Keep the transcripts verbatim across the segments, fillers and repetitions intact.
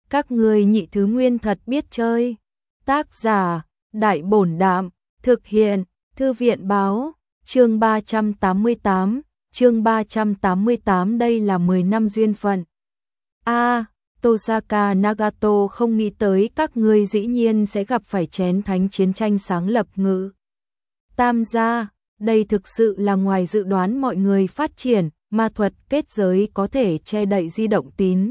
Các ngươi nhị thứ nguyên thật biết chơi. Tác giả, Đại Bổn Đạm, thực hiện, Thư viện Báo, chương ba trăm tám mươi tám, chương ba trăm tám mươi tám đây là mười năm duyên phận. A, à, Tosaka Nagato không nghĩ tới các ngươi dĩ nhiên sẽ gặp phải chén thánh chiến tranh sáng lập ngự. Tam gia, đây thực sự là ngoài dự đoán mọi người phát triển, ma thuật kết giới có thể che đậy di động tín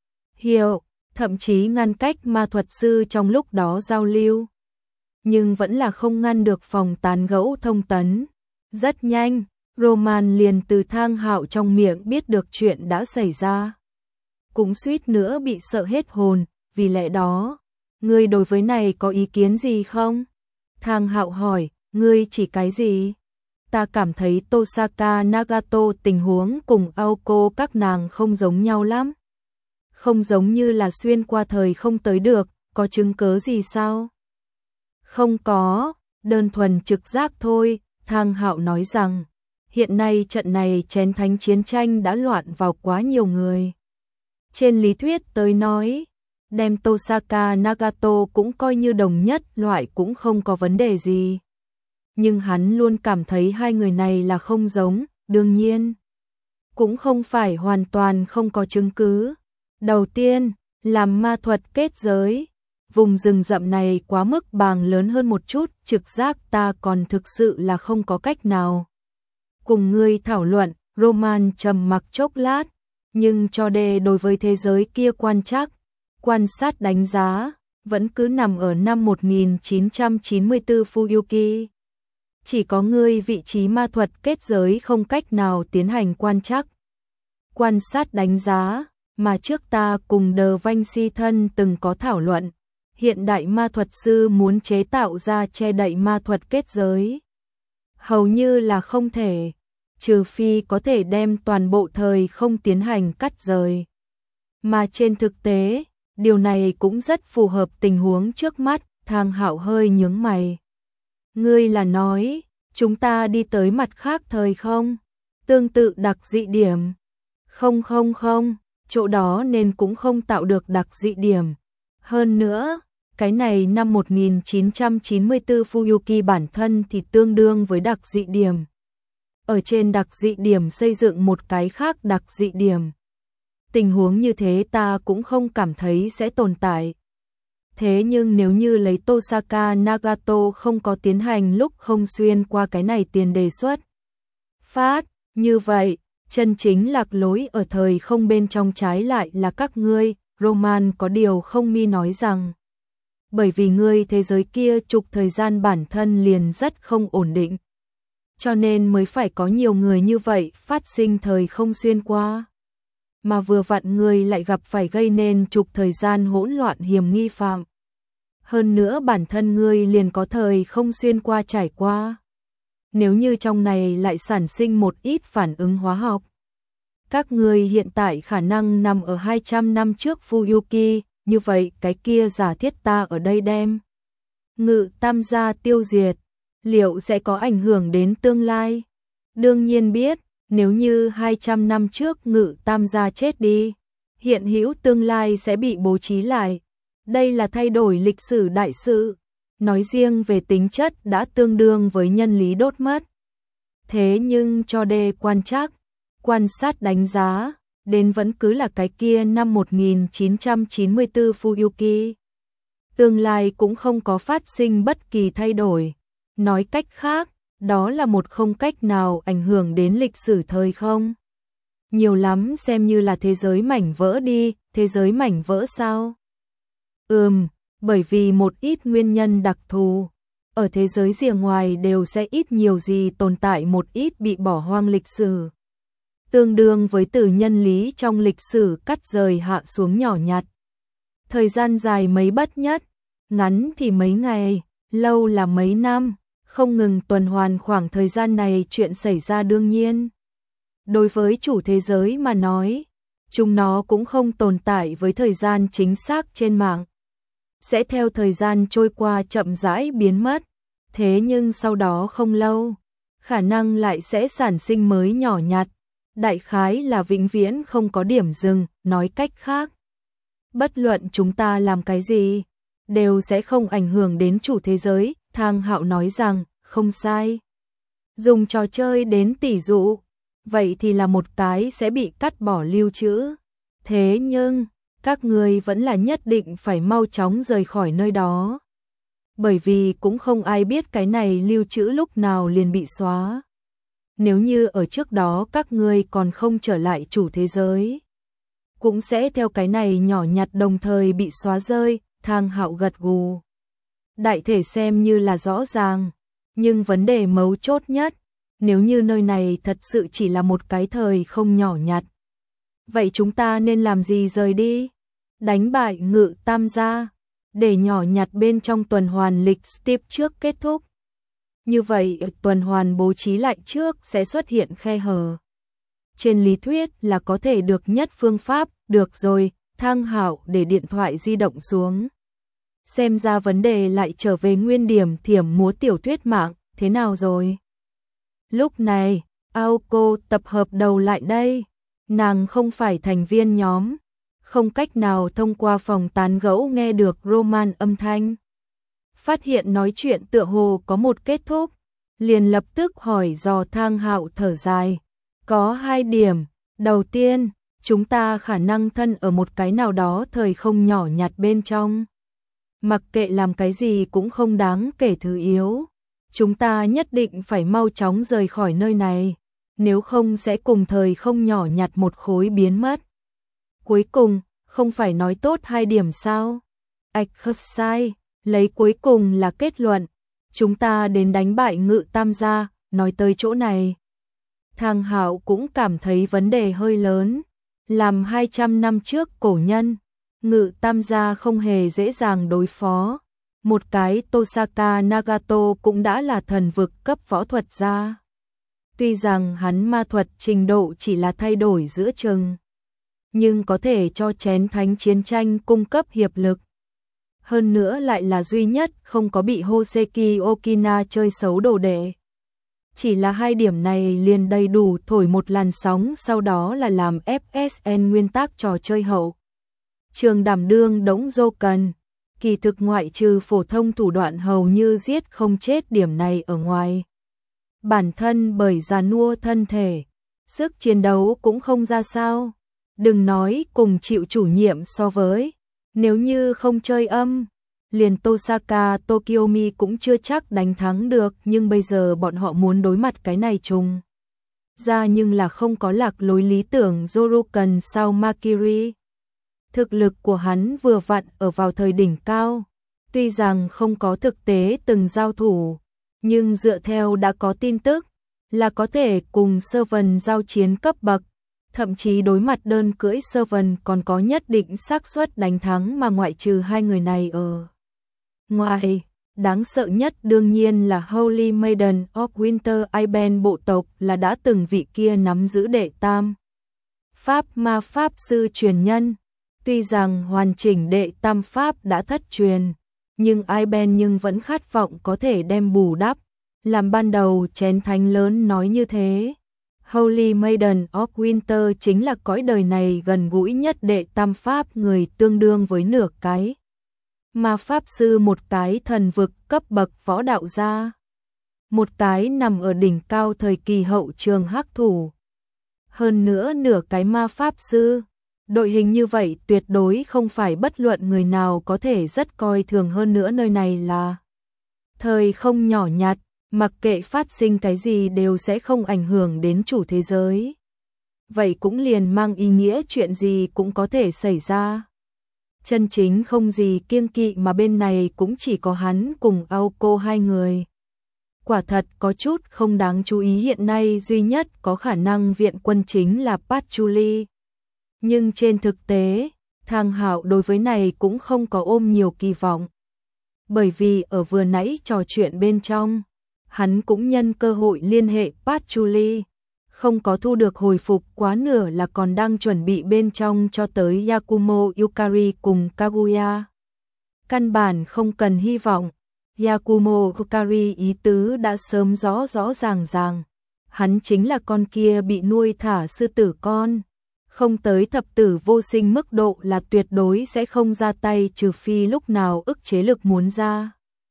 hiệu, thậm chí ngăn cách ma thuật sư trong lúc đó giao lưu. Nhưng vẫn là không ngăn được phòng tán gẫu thông tấn. Rất nhanh, Roman liền từ Thang Hạo trong miệng biết được chuyện đã xảy ra. Cũng suýt nữa bị sợ hết hồn, vì lẽ đó, ngươi đối với này có ý kiến gì không? Thang Hạo hỏi, ngươi chỉ cái gì? Ta cảm thấy Tosaka Nagato tình huống cùng Aoko các nàng không giống nhau lắm. Không giống như là xuyên qua thời không tới được, có chứng cớ gì sao? Không có, đơn thuần trực giác thôi, Thang Hạo nói rằng, hiện nay trận này chén thánh chiến tranh đã loạn vào quá nhiều người. Trên lý thuyết tới nói, đem Tosaka Nagato cũng coi như đồng nhất loại cũng không có vấn đề gì. Nhưng hắn luôn cảm thấy hai người này là không giống, đương nhiên. Cũng không phải hoàn toàn không có chứng cứ. Đầu tiên, làm ma thuật kết giới. Vùng rừng rậm này quá mức bàng lớn hơn một chút, trực giác ta còn thực sự là không có cách nào. Cùng ngươi thảo luận, Roman trầm mặc chốc lát, nhưng cho đề đối với thế giới kia quan trắc, quan sát đánh giá, vẫn cứ nằm ở năm một nghìn chín trăm chín mươi tư Fuyuki. Chỉ có ngươi vị trí ma thuật kết giới không cách nào tiến hành quan trắc. Quan sát đánh giá, mà trước ta cùng Đờ Vanh Si thân từng có thảo luận. Hiện đại ma thuật sư muốn chế tạo ra che đậy ma thuật kết giới. Hầu như là không thể, trừ phi có thể đem toàn bộ thời không tiến hành cắt rời. Mà trên thực tế, điều này cũng rất phù hợp tình huống trước mắt, Thang Hạo hơi nhướng mày. Ngươi là nói, chúng ta đi tới mặt khác thời không? Tương tự đặc dị điểm. Không không không, chỗ đó nên cũng không tạo được đặc dị điểm. Hơn nữa, cái này năm một nghìn chín trăm chín mươi tư Fuyuki bản thân thì tương đương với đặc dị điểm. Ở trên đặc dị điểm xây dựng một cái khác đặc dị điểm. Tình huống như thế ta cũng không cảm thấy sẽ tồn tại. Thế nhưng nếu như lấy Tosaka Nagato không có tiến hành lúc không xuyên qua cái này tiền đề xuất. Phát, như vậy, chân chính lạc lối ở thời không bên trong trái lại là các ngươi, Roman có điều không mi nói rằng. Bởi vì ngươi thế giới kia trục thời gian bản thân liền rất không ổn định. Cho nên mới phải có nhiều người như vậy phát sinh thời không xuyên qua. Mà vừa vặn ngươi lại gặp phải gây nên trục thời gian hỗn loạn hiểm nghi phạm. Hơn nữa bản thân ngươi liền có thời không xuyên qua trải qua. Nếu như trong này lại sản sinh một ít phản ứng hóa học. Các ngươi hiện tại khả năng nằm ở hai trăm năm trước Fuyuki, như vậy cái kia giả thiết ta ở đây đem. Ngự tam gia tiêu diệt, liệu sẽ có ảnh hưởng đến tương lai? Đương nhiên biết, nếu như hai trăm năm trước ngự tam gia chết đi, hiện hữu tương lai sẽ bị bố trí lại. Đây là thay đổi lịch sử đại sự, nói riêng về tính chất đã tương đương với nhân lý đốt mất. Thế nhưng cho đề quan trắc, quan sát đánh giá, đến vẫn cứ là cái kia năm một nghìn chín trăm chín mươi tư Fuyuki. Tương lai cũng không có phát sinh bất kỳ thay đổi. Nói cách khác, đó là một không cách nào ảnh hưởng đến lịch sử thời không. Nhiều lắm xem như là thế giới mảnh vỡ đi, thế giới mảnh vỡ sao? Ừm, bởi vì một ít nguyên nhân đặc thù. Ở thế giới rìa ngoài đều sẽ ít nhiều gì tồn tại một ít bị bỏ hoang lịch sử. Tương đương với từ nhân lý trong lịch sử cắt rời hạ xuống nhỏ nhặt. Thời gian dài mấy bất nhất, ngắn thì mấy ngày, lâu là mấy năm, không ngừng tuần hoàn khoảng thời gian này chuyện xảy ra đương nhiên. Đối với chủ thế giới mà nói, chúng nó cũng không tồn tại với thời gian chính xác trên mạng. Sẽ theo thời gian trôi qua chậm rãi biến mất, thế nhưng sau đó không lâu, khả năng lại sẽ sản sinh mới nhỏ nhặt. Đại khái là vĩnh viễn không có điểm dừng, nói cách khác. Bất luận chúng ta làm cái gì, đều sẽ không ảnh hưởng đến chủ thế giới, Thang Hạo nói rằng, không sai. Dùng trò chơi đến tỉ dụ, vậy thì là một cái sẽ bị cắt bỏ lưu trữ. Thế nhưng, các người vẫn là nhất định phải mau chóng rời khỏi nơi đó. Bởi vì cũng không ai biết cái này lưu trữ lúc nào liền bị xóa. Nếu như ở trước đó các ngươi còn không trở lại chủ thế giới, cũng sẽ theo cái này nhỏ nhặt đồng thời bị xóa rơi, Thang Hạo gật gù. Đại thể xem như là rõ ràng, nhưng vấn đề mấu chốt nhất, nếu như nơi này thật sự chỉ là một cái thời không nhỏ nhặt, vậy chúng ta nên làm gì rời đi? Đánh bại Ngự Tam gia, để nhỏ nhặt bên trong tuần hoàn lịch tiếp trước kết thúc. Như vậy, tuần hoàn bố trí lại trước sẽ xuất hiện khe hở. Trên lý thuyết là có thể được nhất phương pháp, được rồi, Thang Hạo để điện thoại di động xuống. Xem ra vấn đề lại trở về nguyên điểm thiểm múa tiểu thuyết mạng, thế nào rồi? Lúc này, Aoko tập hợp đầu lại đây. Nàng không phải thành viên nhóm, không cách nào thông qua phòng tán gẫu nghe được Roman âm thanh. Phát hiện nói chuyện tựa hồ có một kết thúc, liền lập tức hỏi dò Thang Hạo thở dài. Có hai điểm, đầu tiên, chúng ta khả năng thân ở một cái nào đó thời không nhỏ nhặt bên trong. Mặc kệ làm cái gì cũng không đáng kể thứ yếu. Chúng ta nhất định phải mau chóng rời khỏi nơi này, nếu không sẽ cùng thời không nhỏ nhặt một khối biến mất. Cuối cùng, không phải nói tốt hai điểm sao? Ảch khớp sai, lấy cuối cùng là kết luận. Chúng ta đến đánh bại Ngự Tam gia, nói tới chỗ này. Thang Hạo cũng cảm thấy vấn đề hơi lớn. Làm hai trăm năm trước cổ nhân, Ngự Tam gia không hề dễ dàng đối phó. Một cái Tosaka Nagato cũng đã là thần vực cấp võ thuật gia. Tuy rằng hắn ma thuật trình độ chỉ là thay đổi giữa chừng, nhưng có thể cho chén thánh chiến tranh cung cấp hiệp lực. Hơn nữa lại là duy nhất không có bị Hoseki Okina chơi xấu đồ đệ. Chỉ là hai điểm này liền đầy đủ thổi một làn sóng, sau đó là làm ép ét en nguyên tắc trò chơi hậu. Trường đảm đương đống dô cần, kỳ thực ngoại trừ phổ thông thủ đoạn hầu như giết không chết điểm này ở ngoài. Bản thân bởi già nua thân thể, sức chiến đấu cũng không ra sao. Đừng nói cùng chịu chủ nhiệm so với, nếu như không chơi âm, liền Tosaka Tokyomi cũng chưa chắc đánh thắng được, nhưng bây giờ bọn họ muốn đối mặt cái này trùng ra nhưng là không có lạc lối lý tưởng Zorukan sao Makiri. Thực lực của hắn vừa vặn ở vào thời đỉnh cao, tuy rằng không có thực tế từng giao thủ, nhưng dựa theo đã có tin tức là có thể cùng Servant giao chiến cấp bậc, thậm chí đối mặt đơn cưỡi Servant còn có nhất định xác suất đánh thắng, mà ngoại trừ hai người này ở ngoài, đáng sợ nhất đương nhiên là Holy Maiden of Winter Iben bộ tộc, là đã từng vị kia nắm giữ đệ tam pháp ma pháp sư truyền nhân. Tuy rằng hoàn chỉnh đệ tam pháp đã thất truyền, nhưng Iben nhưng vẫn khát vọng có thể đem bù đắp. Làm ban đầu chén thánh lớn nói như thế, Holy Maiden of Winter chính là cõi đời này gần gũi nhất đệ tam pháp, người tương đương với nửa cái ma pháp sư, một cái thần vực cấp bậc võ đạo gia, một cái nằm ở đỉnh cao thời kỳ hậu trường hắc thủ, hơn nữa nửa cái ma pháp sư. Đội hình như vậy tuyệt đối không phải bất luận người nào có thể rất coi thường, hơn nữa nơi này là thời không nhỏ nhặt, mặc kệ phát sinh cái gì đều sẽ không ảnh hưởng đến chủ thế giới. Vậy cũng liền mang ý nghĩa chuyện gì cũng có thể xảy ra. Chân chính không gì kiêng kỵ, mà bên này cũng chỉ có hắn cùng Aoko hai người. Quả thật có chút không đáng chú ý, hiện nay duy nhất có khả năng viện quân chính là Patchouli. Nhưng trên thực tế, Thang Hạo đối với này cũng không có ôm nhiều kỳ vọng. Bởi vì ở vừa nãy trò chuyện bên trong, hắn cũng nhân cơ hội liên hệ Patchouli, không có thu được hồi phục, quá nửa là còn đang chuẩn bị bên trong cho tới Yakumo Yukari cùng Kaguya. Căn bản không cần hy vọng, Yakumo Yukari ý tứ đã sớm rõ rõ ràng ràng, hắn chính là con kia bị nuôi thả sư tử con. không tới thập tử vô sinh mức độ là tuyệt đối sẽ không ra tay, trừ phi lúc nào ức chế lực muốn ra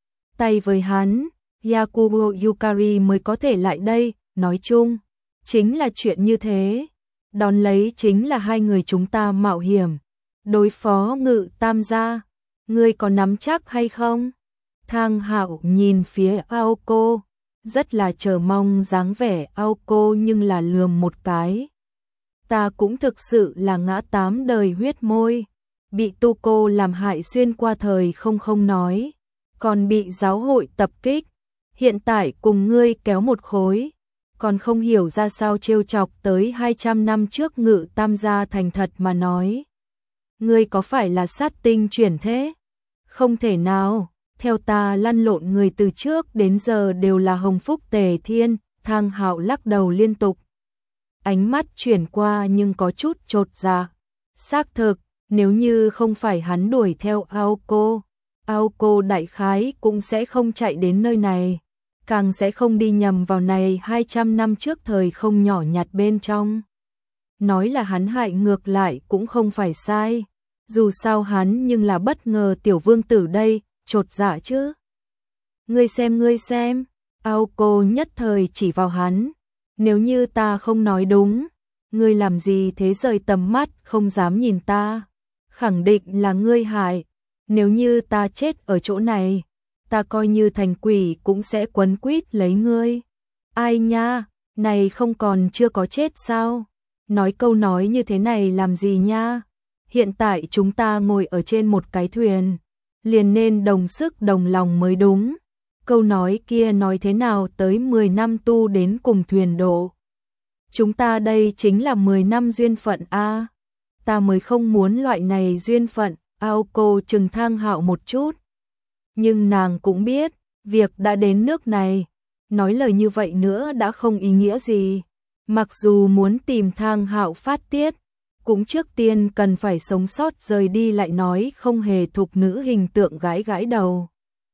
tay với hắn, Yakubo Yukari mới có thể lại đây. Nói chung, chính là chuyện như thế. Đón lấy chính là hai người chúng ta mạo hiểm đối phó Ngự Tam gia. Ngươi có nắm chắc hay không? Thang Hạo nhìn phía Aoko, rất là chờ mong dáng vẻ Aoko, nhưng là lườm một cái. Ta cũng thực sự là ngã tám đời huyết môi, bị Tuko làm hại xuyên qua thời không không nói, còn bị giáo hội tập kích, hiện tại cùng ngươi kéo một khối, còn không hiểu ra sao trêu chọc tới hai trăm năm trước Ngự Tam gia. Thành thật mà nói, ngươi có phải là sát tinh chuyển thế? Không thể nào, theo ta lăn lộn người từ trước đến giờ đều là Hồng Phúc Tề Thiên. Thang Hạo lắc đầu liên tục, ánh mắt chuyển qua nhưng có chút chột dạ. Xác thực, nếu như không phải hắn đuổi theo Aoko, Aoko đại khái cũng sẽ không chạy đến nơi này, càng sẽ không đi nhầm vào này hai trăm năm trước thời không nhỏ nhặt bên trong. Nói là hắn hại ngược lại cũng không phải sai, dù sao hắn nhưng là bất ngờ tiểu vương tử đây, chột dạ chứ. Ngươi xem ngươi xem, Aoko nhất thời chỉ vào hắn, nếu như ta không nói đúng, ngươi làm gì thế, rời tầm mắt không dám nhìn ta, khẳng định là ngươi hại, nếu như ta chết ở chỗ này, ta coi như thành quỷ cũng sẽ quấn quýt lấy ngươi. Ai nha, này không còn chưa có chết sao? Nói câu nói như thế này làm gì nha? Hiện tại chúng ta ngồi ở trên một cái thuyền, liền nên đồng sức đồng lòng mới đúng. Câu nói kia nói thế nào tới mười năm tu đến cùng thuyền độ. Chúng ta đây chính là mười năm duyên phận a. Ta mới không muốn loại này duyên phận. Aoko chừng Thang Hạo một chút. Nhưng nàng cũng biết, việc đã đến nước này, nói lời như vậy nữa đã không ý nghĩa gì. Mặc dù muốn tìm Thang Hạo phát tiết, cũng trước tiên cần phải sống sót rời đi, lại nói không hề thục nữ hình tượng gái gãi đầu.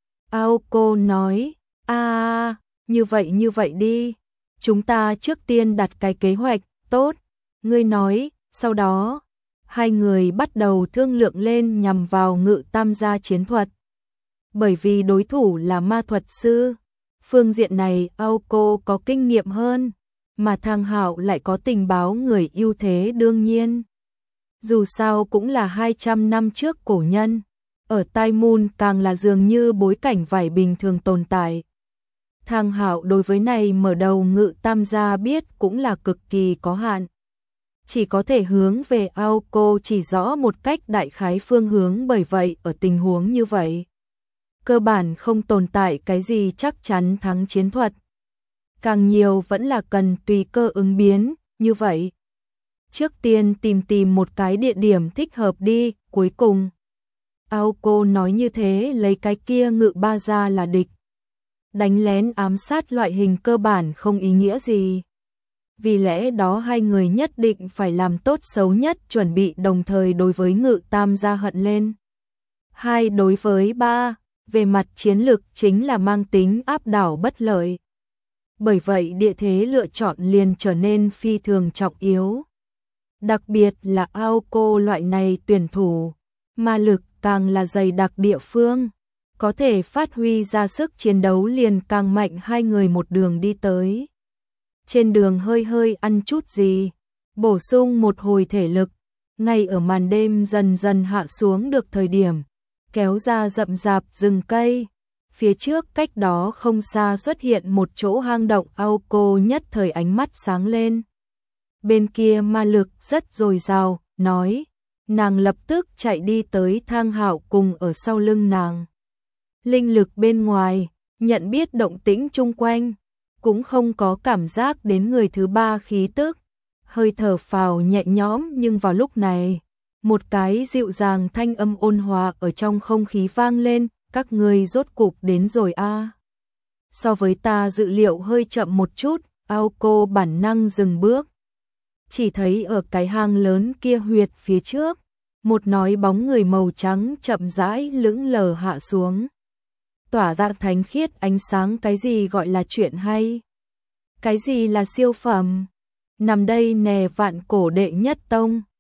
Aoko nói, a như vậy như vậy đi, chúng ta trước tiên đặt cái kế hoạch, tốt, ngươi nói, sau đó, hai người bắt đầu thương lượng lên nhằm vào Ngự Tam gia chiến thuật. Bởi vì đối thủ là ma thuật sư, phương diện này Aoko có kinh nghiệm hơn, mà Thang Hạo lại có tình báo người ưu thế đương nhiên. Dù sao cũng là hai trăm năm trước cổ nhân, ở Tai Môn càng là dường như bối cảnh vải bình thường tồn tại. Thang Hạo đối với này mở đầu Ngự Tam gia biết cũng là cực kỳ có hạn. Chỉ có thể hướng về Aoko chỉ rõ một cách đại khái phương hướng, bởi vậy ở tình huống như vậy, cơ bản không tồn tại cái gì chắc chắn thắng chiến thuật. Càng nhiều vẫn là cần tùy cơ ứng biến, như vậy. Trước tiên tìm tìm một cái địa điểm thích hợp đi, cuối cùng. Aoko nói như thế lấy cái kia Ngự Ba gia là địch. Đánh lén ám sát loại hình cơ bản không ý nghĩa gì. Vì lẽ đó hai người nhất định phải làm tốt xấu nhất chuẩn bị, đồng thời đối với Ngự Tam gia hận lên. Hai đối với ba, về mặt chiến lược chính là mang tính áp đảo bất lợi. Bởi vậy địa thế lựa chọn liền trở nên phi thường trọng yếu. Đặc biệt là Aoko loại này tuyển thủ, ma lực càng là dày đặc địa phương, có thể phát huy ra sức chiến đấu liền càng mạnh. Hai người một đường đi tới. Trên đường hơi hơi ăn chút gì, bổ sung một hồi thể lực, ngay ở màn đêm dần dần hạ xuống được thời điểm, kéo ra rậm rạp rừng cây. Phía trước cách đó không xa xuất hiện một chỗ hang động. Aoko nhất thời ánh mắt sáng lên. Bên kia ma lực rất dồi dào, nói. Nàng lập tức chạy đi tới Thang Hạo cùng ở sau lưng nàng. Linh lực bên ngoài, nhận biết động tĩnh chung quanh, cũng không có cảm giác đến người thứ ba khí tức. Hơi thở phào nhẹ nhõm, nhưng vào lúc này, một cái dịu dàng thanh âm ôn hòa ở trong không khí vang lên. Các ngươi rốt cục đến rồi a. À. So với ta dự liệu hơi chậm một chút, Aoko bản năng dừng bước. Chỉ thấy ở cái hang lớn kia huyệt phía trước, một nói bóng người màu trắng chậm rãi lững lờ hạ xuống. Tỏa ra thánh khiết ánh sáng. Cái gì gọi là chuyện hay? Cái gì là siêu phẩm? nằm đây nè vạn cổ đệ nhất tông.